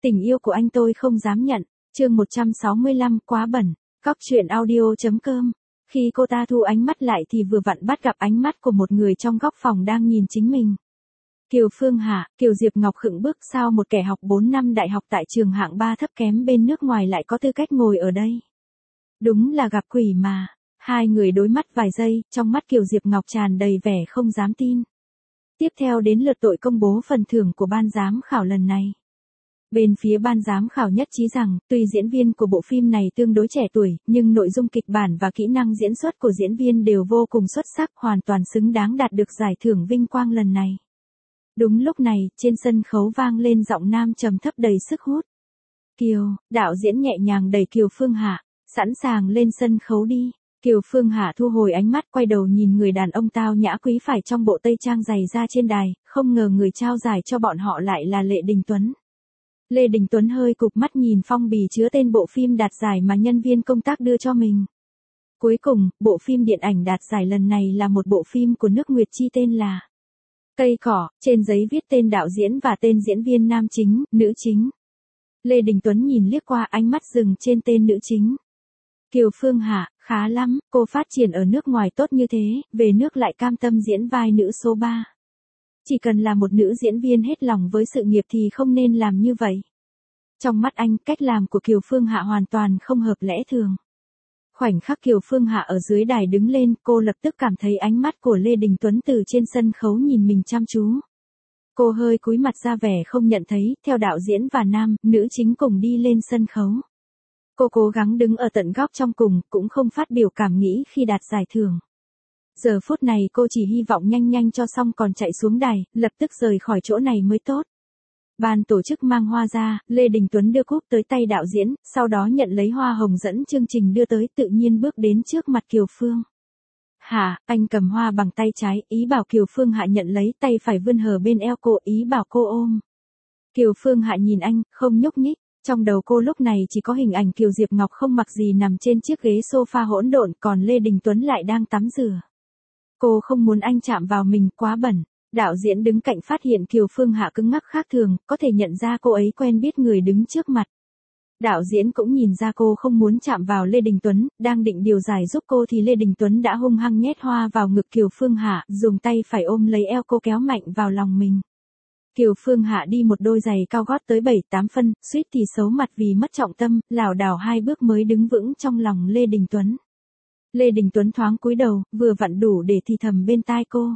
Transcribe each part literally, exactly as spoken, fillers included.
Tình yêu của anh tôi không dám nhận. Chương một trăm sáu mươi lăm quá bẩn. Cóc truyện audio chấm com. Khi cô ta thu ánh mắt lại thì vừa vặn bắt gặp ánh mắt của một người trong góc phòng đang nhìn chính mình. Kiều Phương Hạ, Kiều Diệp Ngọc khựng bước, sao một kẻ học bốn năm đại học tại trường hạng ba thấp kém bên nước ngoài lại có tư cách ngồi ở đây? Đúng là gặp quỷ mà. Hai người đối mắt vài giây, trong mắt Kiều Diệp Ngọc tràn đầy vẻ không dám tin. Tiếp theo đến lượt tội công bố phần thưởng của ban giám khảo lần này. Bên phía ban giám khảo nhất trí rằng, tuy diễn viên của bộ phim này tương đối trẻ tuổi, nhưng nội dung kịch bản và kỹ năng diễn xuất của diễn viên đều vô cùng xuất sắc, hoàn toàn xứng đáng đạt được giải thưởng vinh quang lần này. Đúng lúc này, trên sân khấu vang lên giọng nam trầm thấp đầy sức hút. Kiều, đạo diễn nhẹ nhàng đẩy Kiều Phương Hạ, sẵn sàng lên sân khấu đi. Kiều Phương Hạ thu hồi ánh mắt, quay đầu nhìn người đàn ông tao nhã quý phải trong bộ tây trang dày ra trên đài, không ngờ người trao giải cho bọn họ lại là Lệ Đình Tuấn. Lê Đình Tuấn hơi cụp mắt nhìn phong bì chứa tên bộ phim đạt giải mà nhân viên công tác đưa cho mình. Cuối cùng, bộ phim điện ảnh đạt giải lần này là một bộ phim của nước Nguyệt Chi tên là Cây Cỏ, trên giấy viết tên đạo diễn và tên diễn viên nam chính, nữ chính. Lê Đình Tuấn nhìn liếc qua, ánh mắt dừng trên tên nữ chính. Kiều Phương Hạ, khá lắm, cô phát triển ở nước ngoài tốt như thế, về nước lại cam tâm diễn vai nữ số ba. Chỉ cần là một nữ diễn viên hết lòng với sự nghiệp thì không nên làm như vậy. Trong mắt anh, cách làm của Kiều Phương Hạ hoàn toàn không hợp lẽ thường. Khoảnh khắc Kiều Phương Hạ ở dưới đài đứng lên, cô lập tức cảm thấy ánh mắt của Lê Đình Tuấn từ trên sân khấu nhìn mình chăm chú. Cô hơi cúi mặt ra vẻ không nhận thấy, theo đạo diễn và nam, nữ chính cùng đi lên sân khấu. Cô cố gắng đứng ở tận góc trong cùng, cũng không phát biểu cảm nghĩ khi đạt giải thưởng. Giờ phút này cô chỉ hy vọng nhanh nhanh cho xong còn chạy xuống đài, lập tức rời khỏi chỗ này mới tốt. Ban tổ chức mang hoa ra, Lê Đình Tuấn đưa cúp tới tay đạo diễn, sau đó nhận lấy hoa hồng dẫn chương trình đưa tới, tự nhiên bước đến trước mặt Kiều Phương Hạ. Anh cầm hoa bằng tay trái, ý bảo Kiều Phương Hạ nhận lấy, tay phải vươn hở bên eo cô, ý bảo cô ôm. Kiều Phương Hạ nhìn anh, không nhúc nhích. Trong đầu cô lúc này chỉ có hình ảnh Kiều Diệp Ngọc không mặc gì nằm trên chiếc ghế sofa hỗn độn, còn Lê Đình Tuấn lại đang tắm rửa. Cô không muốn anh chạm vào mình, quá bẩn. Đạo diễn đứng cạnh phát hiện Kiều Phương Hạ cứng ngắc khác thường, có thể nhận ra cô ấy quen biết người đứng trước mặt. Đạo diễn cũng nhìn ra cô không muốn chạm vào Lê Đình Tuấn, đang định điều giải giúp cô thì Lê Đình Tuấn đã hung hăng nhét hoa vào ngực Kiều Phương Hạ, dùng tay phải ôm lấy eo cô kéo mạnh vào lòng mình. Kiều Phương Hạ đi một đôi giày cao gót tới bảy tám phân, suýt thì xấu mặt vì mất trọng tâm, lảo đảo hai bước mới đứng vững trong lòng Lê Đình Tuấn. Lê Đình Tuấn thoáng cúi đầu, vừa vặn đủ để thì thầm bên tai cô.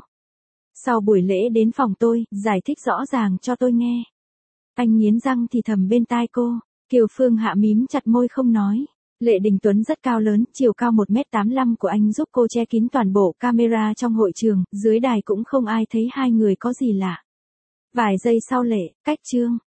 Sau buổi lễ đến phòng tôi, giải thích rõ ràng cho tôi nghe. Anh nghiến răng thì thầm bên tai cô. Kiều Phương Hạ mím chặt môi không nói. Lê Đình Tuấn rất cao lớn, chiều cao một mét tám mươi lăm của anh giúp cô che kín toàn bộ camera trong hội trường, dưới đài cũng không ai thấy hai người có gì lạ. Vài giây sau Lệ, cách chương.